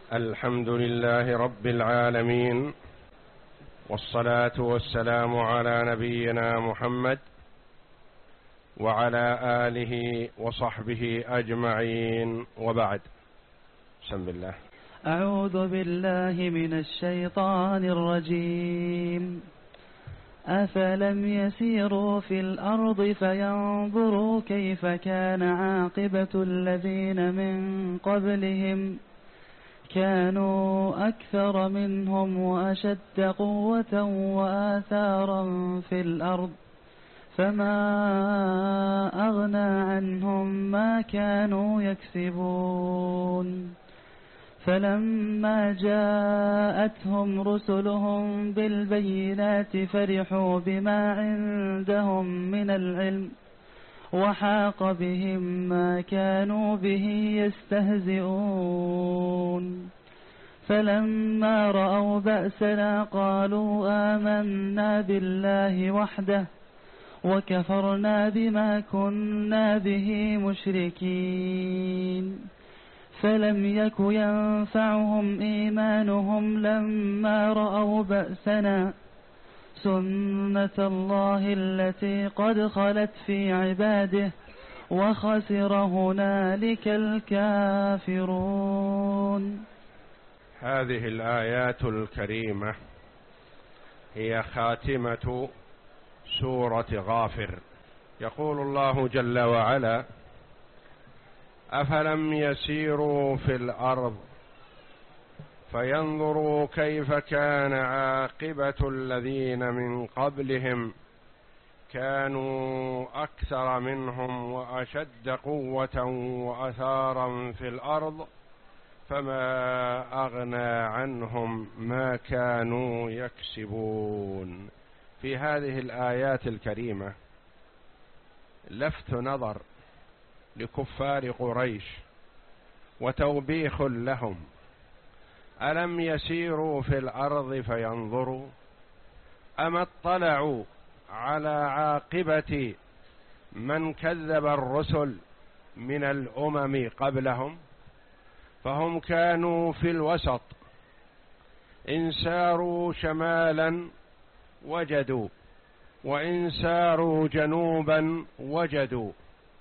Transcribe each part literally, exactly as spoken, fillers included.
الحمد لله رب العالمين، والصلاة والسلام على نبينا محمد وعلى آله وصحبه أجمعين، وبعد. بسم الله. أعوذ بالله من الشيطان الرجيم. أفلم يسيروا في الأرض فينظروا كيف كان عاقبة الذين من قبلهم كانوا أكثر منهم وأشد قوة وآثارا في الأرض فما أغنى عنهم ما كانوا يكسبون. فلما جاءتهم رسلهم بالبينات فرحوا بما عندهم من العلم وحاق بهم ما كانوا به يستهزئون. فلما رأوا بأسنا قالوا آمنا بالله وحده وكفرنا بما كنا به مشركين. فلم يك ينفعهم إيمانهم لما رأوا بأسنا سنة الله التي قد خلت في عباده وخسر هنالك الكافرون. هذه الآيات الكريمة هي خاتمة سورة غافر. يقول الله جل وعلا: أفلم يسيروا في الأرض فينظروا كيف كان عاقبة الذين من قبلهم كانوا أكثر منهم وأشد قوة وأثارا في الأرض فما أغنى عنهم ما كانوا يكسبون. في هذه الآيات الكريمة لفت نظر لكفار قريش وتوبيخ لهم. ألم يسيروا في الأرض فينظروا؟ أما اطلعوا على عاقبة من كذب الرسل من الأمم قبلهم؟ فهم كانوا في الوسط، إن ساروا شمالا وجدوا وإن ساروا جنوبا وجدوا،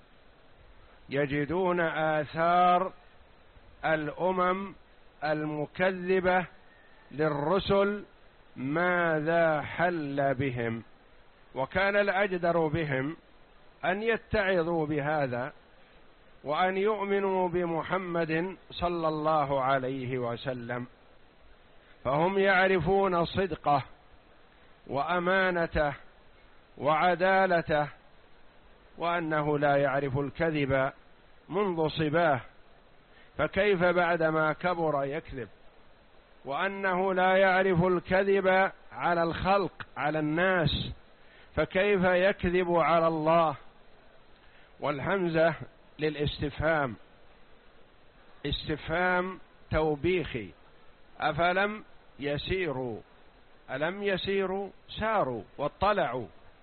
يجدون آثار الأمم المكذبة للرسل ماذا حل بهم. وكان الأجدر بهم أن يتعظوا بهذا وأن يؤمنوا بمحمد صلى الله عليه وسلم، فهم يعرفون صدقه وأمانته وعدالته، وأنه لا يعرف الكذب منذ صباه، فكيف بعدما كبر يكذب؟ وأنه لا يعرف الكذب على الخلق على الناس، فكيف يكذب على الله؟ والهمزة للاستفهام، استفهام توبيخي. أفلم يسيروا، ألم يسيروا؟ ساروا واطلعوا.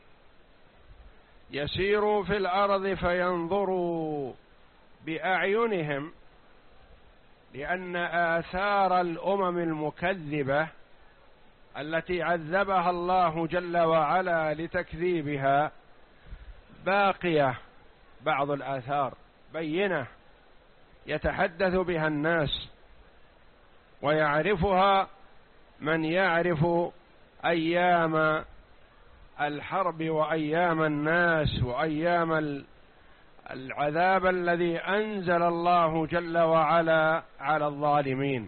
يسيروا في الأرض فينظروا بأعينهم، لأن آثار الأمم المكذبة التي عذبها الله جل وعلا لتكذيبها باقية، بعض الآثار بينة يتحدث بها الناس ويعرفها من يعرف أيام الحرب وأيام الناس وأيام العذاب الذي أنزل الله جل وعلا على الظالمين.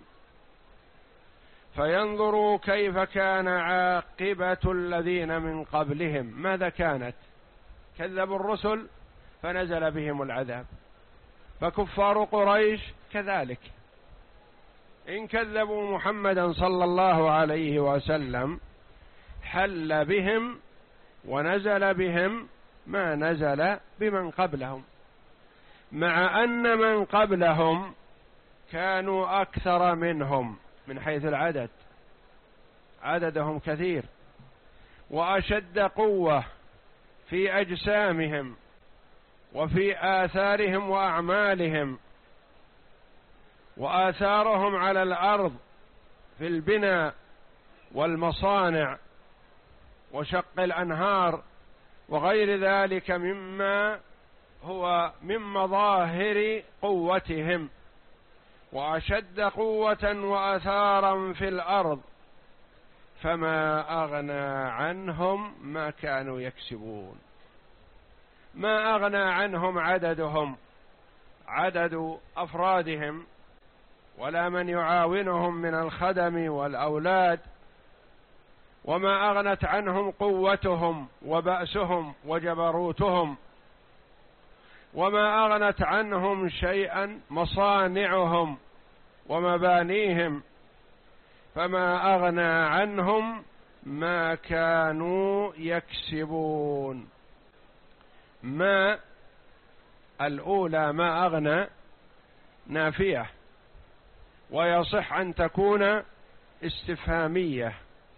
فينظروا كيف كان عاقبة الذين من قبلهم. ماذا كانت؟ كذبوا الرسل فنزل بهم العذاب، فكفار قريش كذلك، إن كذبوا محمدا صلى الله عليه وسلم حل بهم ونزل بهم ما نزل بمن قبلهم، مع أن من قبلهم كانوا أكثر منهم من حيث العدد، عددهم كثير، وأشد قوة في أجسامهم وفي آثارهم وأعمالهم، وآثارهم على الأرض في البناء والمصانع وشق الأنهار وغير ذلك مما هو من مظاهر قوتهم، وأشد قوة وأثارا في الأرض، فما أغنى عنهم ما كانوا يكسبون. ما أغنى عنهم عددهم، عدد أفرادهم، ولا من يعاونهم من الخدم والأولاد، وما أغنت عنهم قوتهم وبأسهم وجبروتهم، وما أغنت عنهم شيئا مصانعهم ومبانيهم، فما أغنى عنهم ما كانوا يكسبون. ما الأولى ما أغنى نافية، ويصح أن تكون استفهامية،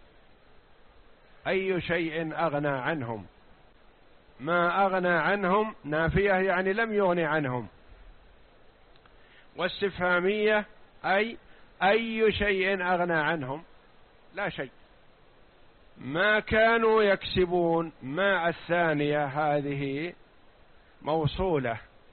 أي شيء أغنى عنهم. ما أغنى عنهم نافية يعني لم يغن عنهم، واستفهامية أي أي شيء أغنى عنهم، لا شيء. ما كانوا يكسبون، ما الثانية هذه موصولة،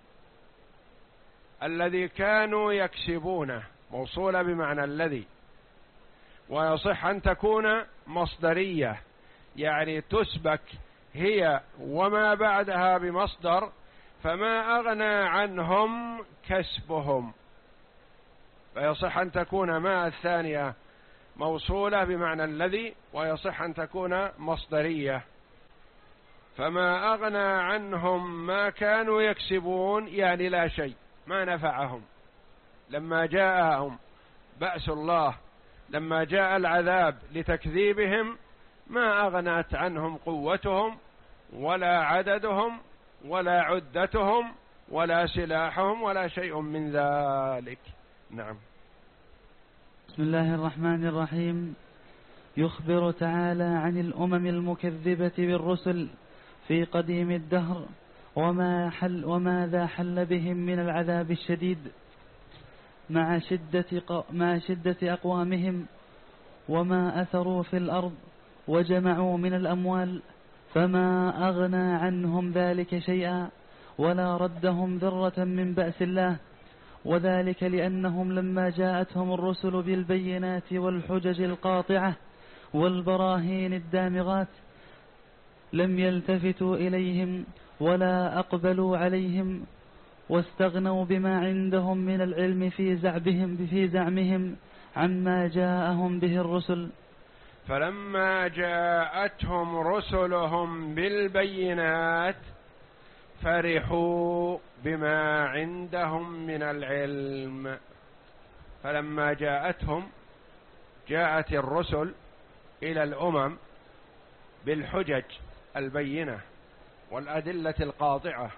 الذي كانوا يكسبونه موصولة بمعنى الذي، ويصح أن تكون مصدرية يعني تسبك هي وما بعدها بمصدر، فما أغنى عنهم كسبهم، فيصح أن تكون ما الثانية موصولة بمعنى الذي، ويصح أن تكون مصدرية. فما أغنى عنهم ما كانوا يكسبون يعني لا شيء، ما نفعهم لما جاءهم بأس الله، لما جاء العذاب لتكذيبهم، ما أغنت عنهم قوتهم ولا عددهم ولا عدتهم ولا سلاحهم ولا شيء من ذلك. نعم. بسم الله الرحمن الرحيم. يخبر تعالى عن الأمم المكذبة بالرسل في قديم الدهر وما حل وماذا حل بهم من العذاب الشديد مع شدة, مع شدة أقوامهم، وما أثروا في الأرض وجمعوا من الأموال، فما أغنى عنهم ذلك شيئا ولا ردهم ذرة من بأس الله، وذلك لأنهم لما جاءتهم الرسل بالبينات والحجج القاطعة والبراهين الدامغات لم يلتفتوا إليهم ولا أقبلوا عليهم، واستغنوا بما عندهم من العلم في زعمهم في زعمهم عما جاءهم به الرسل. فلما جاءتهم رسلهم بالبينات فرحوا بما عندهم من العلم. فلما جاءتهم جاءت الرسل إلى الأمم بالحجج البينة والأدلة القاطعة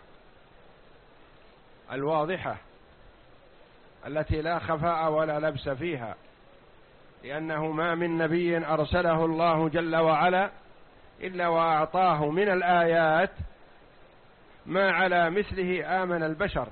الواضحة التي لا خفاء ولا لبس فيها، لأنه ما من نبي أرسله الله جل وعلا إلا وأعطاه من الآيات ما على مثله آمن البشر،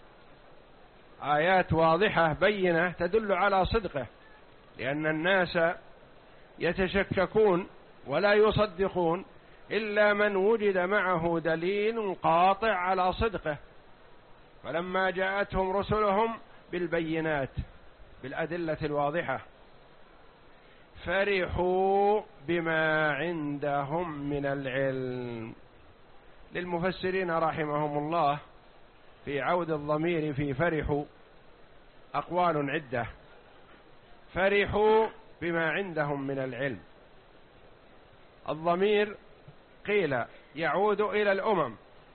آيات واضحة بينة تدل على صدقه، لأن الناس يتشككون ولا يصدقون إلا من وجد معه دليل قاطع على صدقه. فلما جاءتهم رسلهم بالبينات بالأدلة الواضحة فرحوا بما عندهم من العلم. للمفسرين رحمهم الله في عود الضمير في فرحوا أقوال عدة. فرحوا بما عندهم من العلم، الضمير قيل يعود إلى الأمم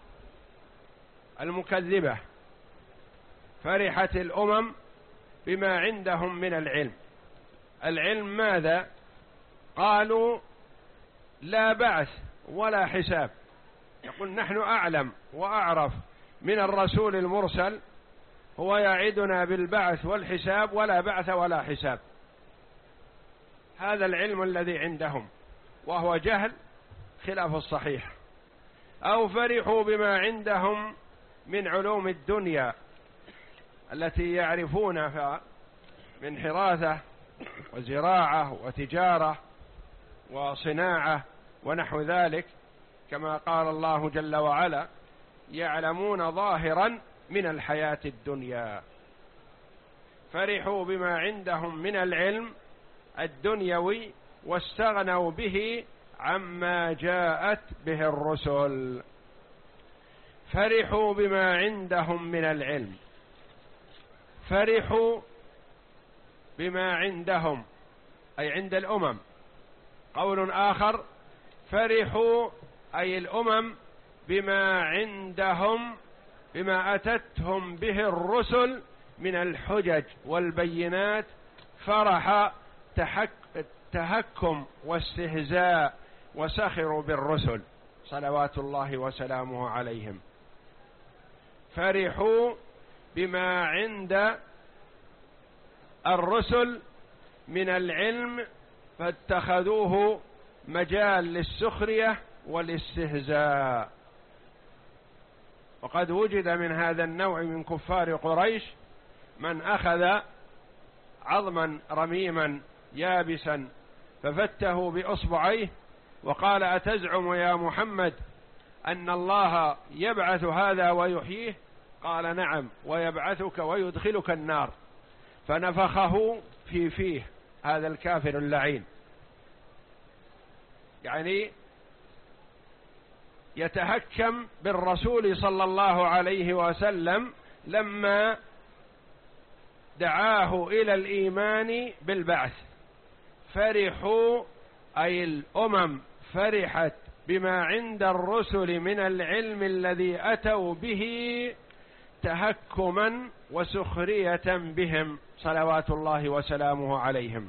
المكذبة، فرحت الأمم بما عندهم من العلم. العلم ماذا؟ قالوا لا بعث ولا حساب، يقول نحن أعلم وأعرف من الرسول المرسل، هو يعدنا بالبعث والحساب، ولا بعث ولا حساب. هذا العلم الذي عندهم وهو جهل خلاف الصحيح. أو فرحوا بما عندهم من علوم الدنيا التي يعرفونها من حراثة وزراعة وتجارة وصناعة ونحو ذلك، كما قال الله جل وعلا: يعلمون ظاهرا من الحياة الدنيا. فرحوا بما عندهم من العلم الدنيوي واستغنوا به عما جاءت به الرسل. فرحوا بما عندهم من العلم، فرحوا بما عندهم أي عند الأمم. قول آخر: فرحوا أي الأمم بما عندهم، بما أتتهم به الرسل من الحجج والبينات، فرح تحك تهكم واستهزاء، وسخروا بالرسل صلوات الله وسلامه عليهم. فرحوا بما عند الرسل من العلم فاتخذوه مجال للسخرية والاستهزاء. وقد وجد من هذا النوع من كفار قريش من أخذ عظما رميما يابسا ففته بأصبعيه وقال: أتزعم يا محمد أن الله يبعث هذا ويحييه؟ قال: نعم، ويبعثك ويدخلك النار. فنفخه في فيه هذا الكافر اللعين، يعني يتهكم بالرسول صلى الله عليه وسلم لما دعاه إلى الإيمان بالبعث. فرحوا أي الأمم فرحت بما عند الرسل من العلم الذي أتوا به تهكما وسخرية بهم صلوات الله وسلامه عليهم.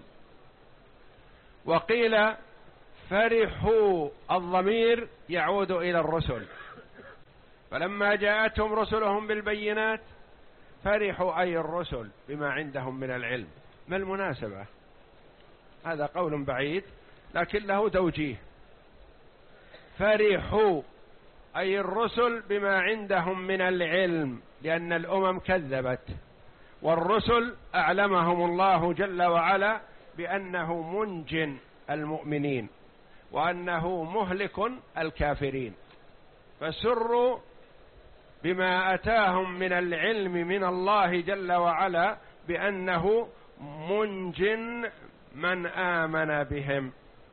وقيل فرحوا الضمير يعود إلى الرسل، فلما جاءتهم رسلهم بالبينات فرحوا أي الرسل بما عندهم من العلم. ما المناسبة؟ هذا قول بعيد لكن له توجيه. فرحوا أي الرسل بما عندهم من العلم، لأن الأمم كذبت، والرسل أعلمهم الله جل وعلا بأنه منج المؤمنين وأنه مهلك الكافرين، فسروا بما أتاهم من العلم من الله جل وعلا بأنه منج من آمن بهم.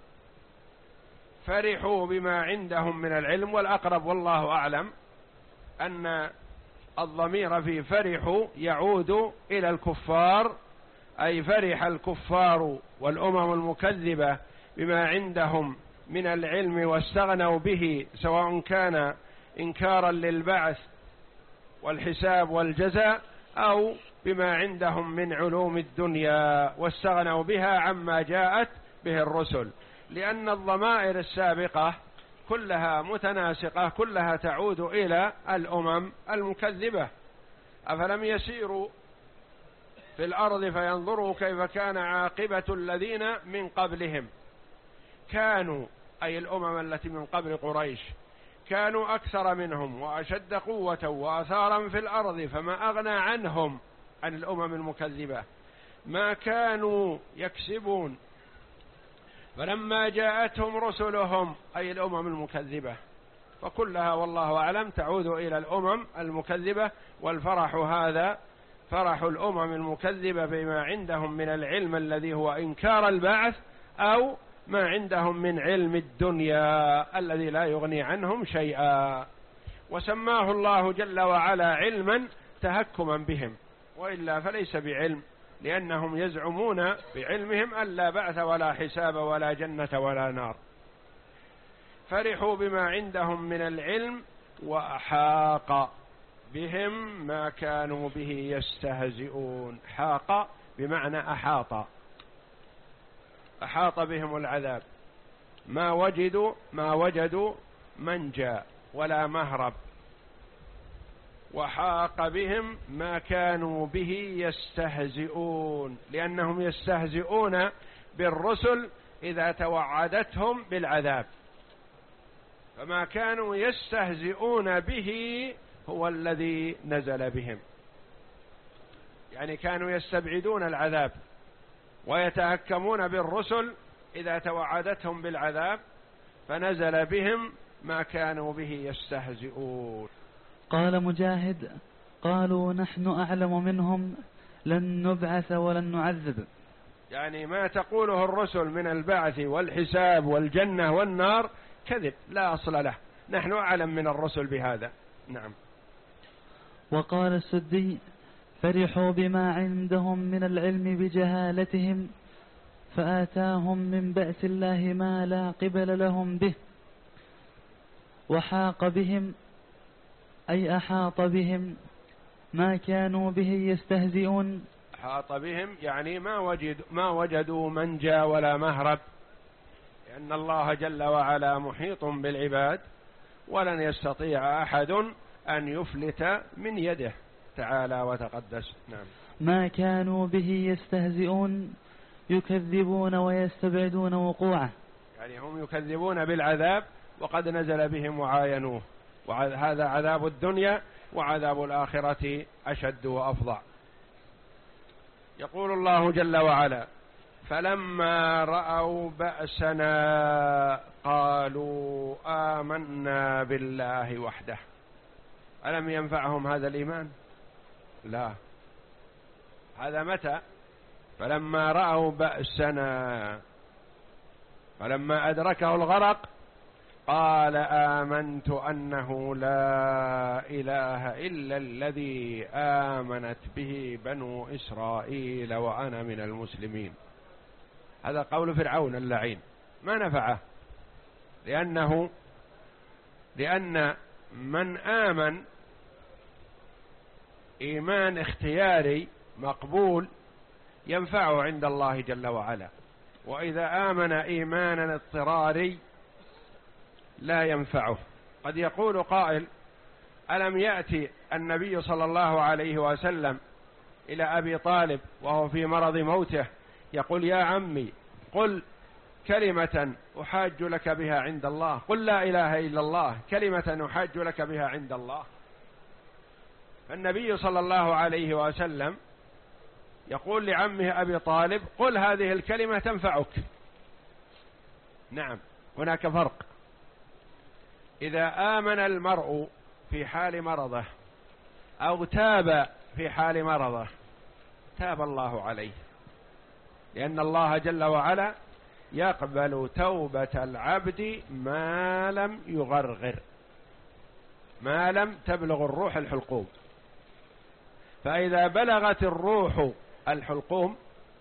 فرحوا بما عندهم من العلم، والأقرب والله أعلم أن الضمير في فرحوا يعود إلى الكفار، أي فرح الكفار والأمم المكذبة بما عندهم من العلم واستغنوا به، سواء كان إنكارا للبعث والحساب والجزاء أو بما عندهم من علوم الدنيا واستغنوا بها عما جاءت به الرسل، لأن الضمائر السابقة كلها متناسقة، كلها تعود إلى الأمم المكذبة. أفلم يسيروا في الأرض فينظروا كيف كان عاقبة الذين من قبلهم، كانوا أي الأمم التي من قبل قريش كانوا أكثر منهم وأشد قوة وآثارا في الأرض، فما أغنى عنهم عن الأمم المكذبة ما كانوا يكسبون. فلما جاءتهم رسلهم أي الأمم المكذبة، فكلها والله أعلم تعود إلى الأمم المكذبة. والفرح هذا فرح الأمم المكذبة بما عندهم من العلم الذي هو إنكار البعث، أو ما عندهم من علم الدنيا الذي لا يغني عنهم شيئا، وسماه الله جل وعلا علما تهكما بهم، وإلا فليس بعلم، لأنهم يزعمون بعلمهم أن لا بعث ولا حساب ولا جنة ولا نار. فرحوا بما عندهم من العلم وأحاق بهم ما كانوا به يستهزئون. حاق بمعنى أحاط، أحاط بهم العذاب، ما وجدوا ما وجدوا منجى ولا مهرب. وحاق بهم ما كانوا به يستهزئون، لأنهم يستهزئون بالرسل إذا توعدتهم بالعذاب، فما كانوا يستهزئون به هو الذي نزل بهم. يعني كانوا يستبعدون العذاب ويتهكمون بالرسل إذا توعدتهم بالعذاب، فنزل بهم ما كانوا به يستهزئون. قال مجاهد: قالوا نحن أعلم منهم لن نبعث ولن نعذب. يعني ما تقوله الرسل من البعث والحساب والجنة والنار كذب لا أصل له، نحن أعلم من الرسل بهذا. نعم. وقال السدي: فرحوا بما عندهم من العلم بجهالتهم فآتاهم من بأس الله ما لا قبل لهم به، وحاق بهم أي أحاط بهم ما كانوا به يستهزئون. أحاط بهم يعني ما وجدوا ما وجدوا منجا ولا مهرب، لأن الله جل وعلا محيط بالعباد ولن يستطيع أحد أن يفلت من يده تعالى وتقدس. نعم. ما كانوا به يستهزئون يكذبون ويستبعدون وقوعه، يعني هم يكذبون بالعذاب وقد نزل بهم وعاينوه، وهذا عذاب الدنيا، وعذاب الآخرة أشد وأفظع. يقول الله جل وعلا: فلما رأوا بأسنا قالوا آمنا بالله وحده. ألم ينفعهم هذا الإيمان؟ لا. هذا متى؟ فلما رأوا بأسنا، فلما أدركه الغرق قال آمنت أنه لا إله إلا الذي آمنت به بنو إسرائيل وأنا من المسلمين. هذا قول فرعون اللعين، ما نفعه، لأنه لأن من آمن إيمان اختياري مقبول ينفعه عند الله جل وعلا، وإذا آمن إيمانا اضطراري لا ينفعه. قد يقول قائل: ألم يأتي النبي صلى الله عليه وسلم إلى أبي طالب وهو في مرض موته يقول: يا عمي قل كلمة أحاج لك بها عند الله، قل لا إله إلا الله كلمة أحاج لك بها عند الله. فالنبي صلى الله عليه وسلم يقول لعمه أبي طالب: قل هذه الكلمة تنفعك. نعم، هناك فرق. إذا آمن المرء في حال مرضه أو تاب في حال مرضه تاب الله عليه، لأن الله جل وعلا يقبل توبة العبد ما لم يغرغر، ما لم تبلغ الروح الحلقوم. فإذا بلغت الروح الحلقوم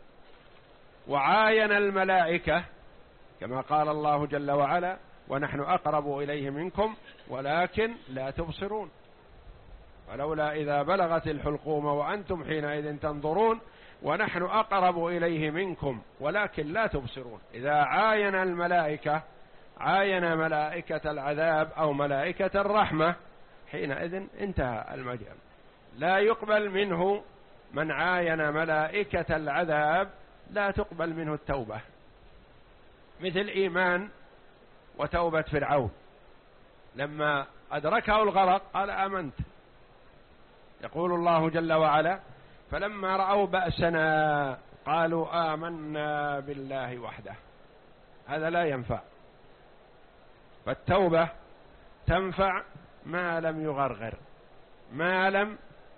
وعاين الملائكة كما قال الله جل وعلا: ونحن أقرب إليه منكم ولكن لا تبصرون، ولولا إذا بلغت الحلقوم وأنتم حينئذ تنظرون ونحن أقرب إليه منكم ولكن لا تبصرون. إذا عاين الملائكة عاين ملائكة العذاب أو ملائكة الرحمة حينئذ انتهى المجال. لا يقبل منه من عاين ملائكة العذاب، لا تقبل منه التوبة، مثل إيمان وتوبة فرعون لما أدركه الغرق قال آمنت. يقول الله جل وعلا: فلما رأوا بأسنا قالوا آمنا بالله وحده. هذا لا ينفع. فالتوبة تنفع ما لم يغرغر، ما لم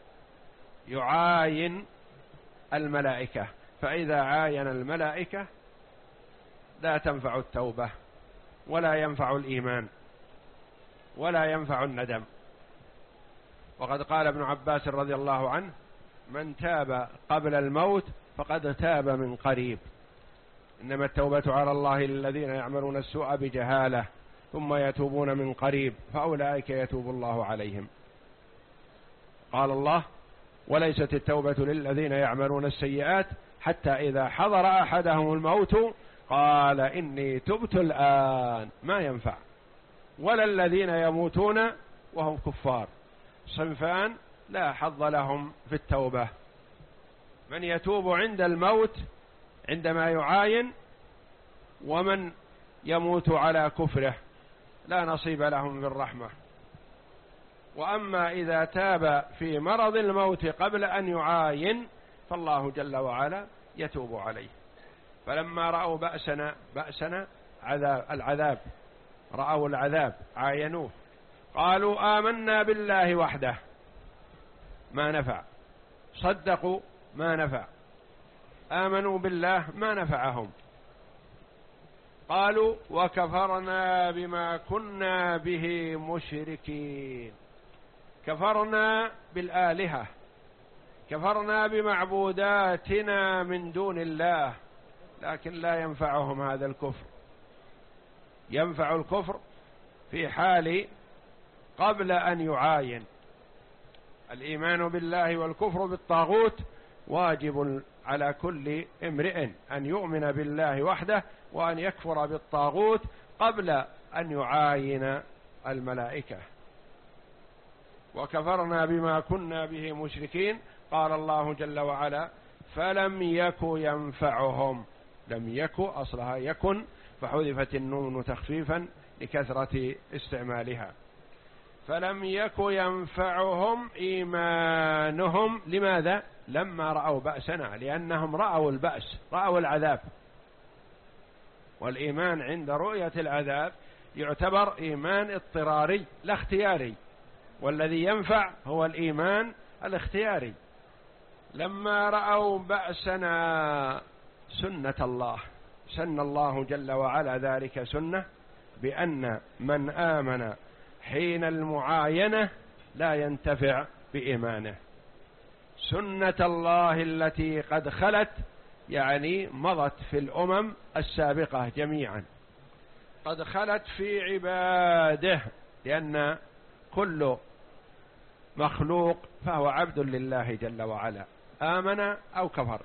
يعاين الملائكة. فإذا عاين الملائكة لا تنفع التوبة ولا ينفع الإيمان ولا ينفع الندم. وقد قال ابن عباس رضي الله عنه: من تاب قبل الموت فقد تاب من قريب، إنما التوبة على الله للذين يعملون السوء بجهالة ثم يتوبون من قريب فأولئك يتوب الله عليهم. قال الله: وليست التوبة للذين يعملون السيئات حتى إذا حضر أحدهم الموت قال إني تبت الآن. ما ينفع. ولا الذين يموتون وهم كفار، صنفان لا حظ لهم في التوبة: من يتوب عند الموت عندما يعاين، ومن يموت على كفره لا نصيب لهم بالرحمة. وأما إذا تاب في مرض الموت قبل أن يعاين فالله جل وعلا يتوب عليه. فلما رأوا بأسنا بأسنا عذاب العذاب رأوا العذاب عاينوه، قالوا آمنا بالله وحده، ما نفع. صدقوا ما نفع، آمنوا بالله ما نفعهم. قالوا وكفرنا بما كنا به مشركين، كفرنا بالآلهة، كفرنا بمعبوداتنا من دون الله، لكن لا ينفعهم هذا الكفر. ينفع الكفر في حال قبل أن يعاين. الإيمان بالله والكفر بالطاغوت واجب على كل امرئ أن يؤمن بالله وحده وأن يكفر بالطاغوت قبل أن يعاين الملائكة. وكفرنا بما كنا به مشركين. قال الله جل وعلا فلم يك ينفعهم، لم يك أصلها يكن فحذفت النون تخفيفا لكثرة استعمالها. فلم يك ينفعهم إيمانهم، لماذا؟ لما رأوا بأسنا، لأنهم رأوا البأس، رأوا العذاب. والإيمان عند رؤية العذاب يعتبر إيمان اضطراري لا اختياري، والذي ينفع هو الإيمان الاختياري. لما رأوا بأسنا، سنة الله، سن الله جل وعلا ذلك سنة، بأن من آمن حين المعاينة لا ينتفع بإيمانه. سنة الله التي قد خلت، يعني مضت في الأمم السابقة جميعا، قد خلت في عباده، لأن كل مخلوق فهو عبد لله جل وعلا، آمن أو كفر.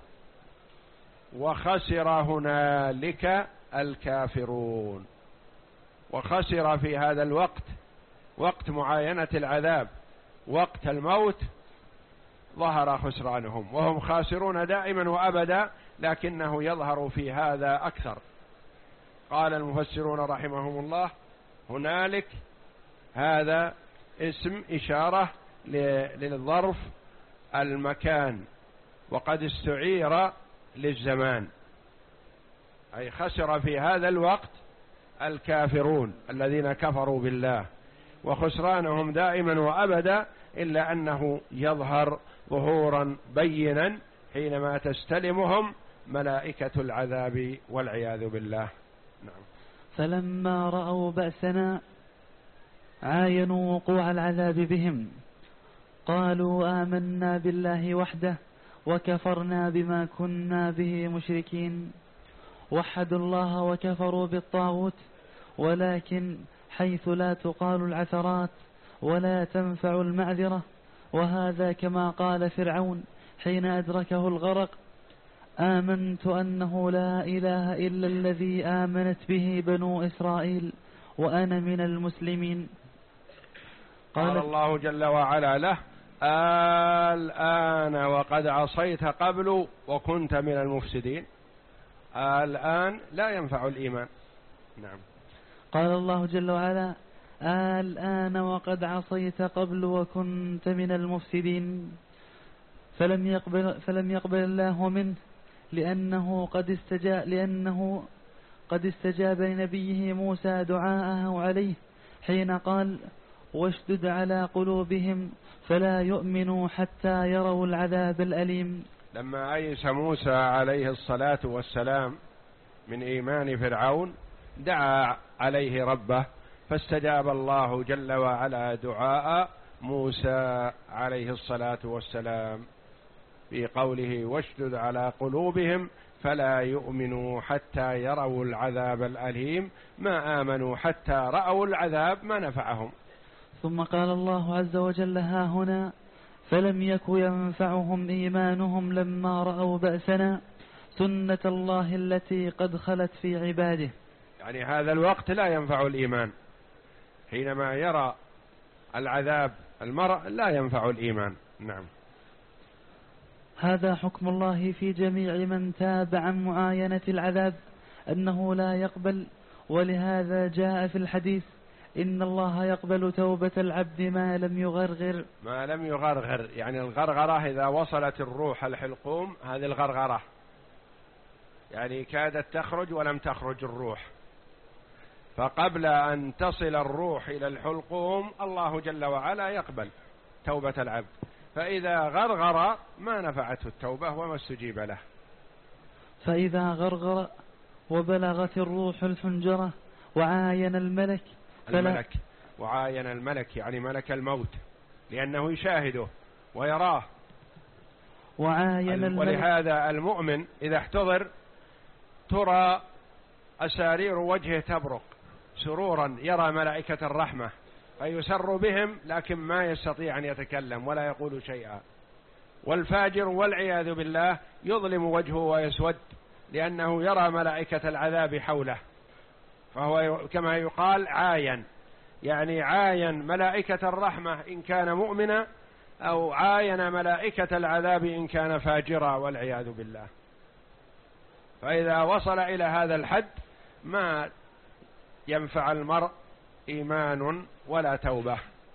وخسر هنالك الكافرون. وخسر في هذا الوقت، وقت معاينة العذاب، وقت الموت، ظهر خسرانهم، وهم خاسرون دائما وأبدا، لكنه يظهر في هذا أكثر. قال المفسرون رحمهم الله هنالك هذا اسم إشارة للظرف المكان، وقد استعير للزمان، أي خسر في هذا الوقت الكافرون الذين كفروا بالله، وخسرانهم دائما وأبدا، إلا أنه يظهر ظهورا بينا حينما تستلمهم ملائكة العذاب والعياذ بالله. نعم. فلما رأوا بأسنا عاينوا وقوع العذاب بهم، قالوا آمنا بالله وحده وكفرنا بما كنا به مشركين. وحدوا الله وكفروا بالطاغوت، ولكن حيث لا تقال العثرات ولا تنفع المعذرة. وهذا كما قال فرعون حين أدركه الغرق: آمنت أنه لا إله إلا الذي آمنت به بنو إسرائيل وأنا من المسلمين. قال, قال الله جل وعلا له: الآن وقد عصيت قبل وكنت من المفسدين. الآن لا ينفع الإيمان. نعم. قال الله جل وعلا: الآن وقد عصيت قبل وكنت من المفسدين. فلم يقبل, فلم يقبل الله منه، لأنه قد استجاب, لأنه قد استجاب لنبيه موسى دعاءه عليه حين قال: واشدد على قلوبهم فلا يؤمنوا حتى يروا العذاب الأليم. لما أيس موسى عليه الصلاة والسلام من إيمان فرعون دعا عليه ربه، فاستجاب الله جل وعلا دعاء موسى عليه الصلاة والسلام في قوله: واشدد على قلوبهم فلا يؤمنوا حتى يروا العذاب الأليم. ما آمنوا حتى رأوا العذاب ما نفعهم. ثم قال الله عز وجل: ها هنا فلم يك ينفعهم إيمانهم لما رأوا بأسنا سنة الله التي قد خلت في عباده. يعني هذا الوقت لا ينفع الإيمان، حينما يرى العذاب المرء لا ينفع الإيمان. نعم. هذا حكم الله في جميع من تاب عن معاينة العذاب أنه لا يقبل. ولهذا جاء في الحديث: إن الله يقبل توبة العبد ما لم يغرغر. ما لم يغرغر يعني الغرغرة إذا وصلت الروح الحلقوم، هذه الغرغرة يعني كادت تخرج ولم تخرج الروح، فقبل أن تصل الروح إلى الحلقوم الله جل وعلا يقبل توبة العبد، فإذا غرغر ما نفعته التوبة وما استجيب له. فإذا غرغر وبلغت الروح الحنجرة وعاين الملك الملك وعاين الملك يعني ملك الموت، لأنه يشاهده ويراه. وعاين الملك. ولهذا المؤمن إذا احتضر ترى أسارير وجهه تبرق سرورا، يرى ملائكة الرحمة فيسر بهم، لكن ما يستطيع أن يتكلم ولا يقول شيئا. والفاجر والعياذ بالله يظلم وجهه ويسود، لأنه يرى ملائكة العذاب حوله، فهو كما يقال عاين، يعني عاين ملائكة الرحمة إن كان مؤمنا، أو عاين ملائكة العذاب إن كان فاجرا والعياذ بالله. فإذا وصل إلى هذا الحد ما ينفع المرء إيمان ولا توبة.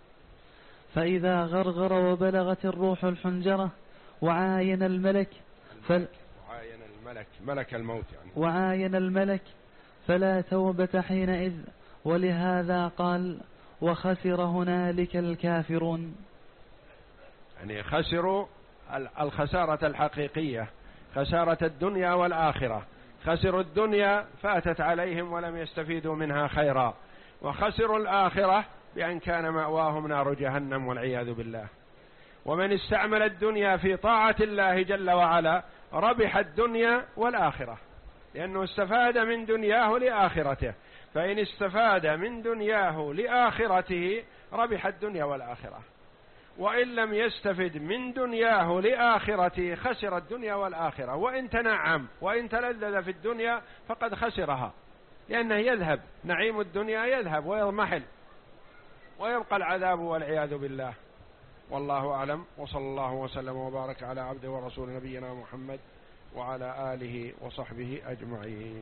فإذا غرغر وبلغت الروح الحنجرة وعاين الملك فل وعاين الملك ملك الموت يعني وعاين الملك فلا توبة حينئذ. ولهذا قال وخسر هنالك الكافرون، يعني خسروا الخسارة الحقيقية، خسارة الدنيا والآخرة. خسروا الدنيا فاتت عليهم ولم يستفيدوا منها خيرا، وخسروا الآخرة بأن كان مأواهم نار جهنم والعياذ بالله. ومن استعمل الدنيا في طاعة الله جل وعلا ربح الدنيا والآخرة، لأنه استفاد من دنياه لآخرته، فإن استفاد من دنياه لآخرته ربح الدنيا والآخرة، وإن لم يستفد من دنياه لآخرته خسر الدنيا والآخرة. وإن تنعم وإن تلذذ في الدنيا فقد خسرها، لأنه يذهب، نعيم الدنيا يذهب ويضمحل ويبقى العذاب والعياذ بالله. والله أعلم، وصلى الله وسلم وبارك على عبده ورسول نبينا محمد وعلى آله وصحبه أجمعين.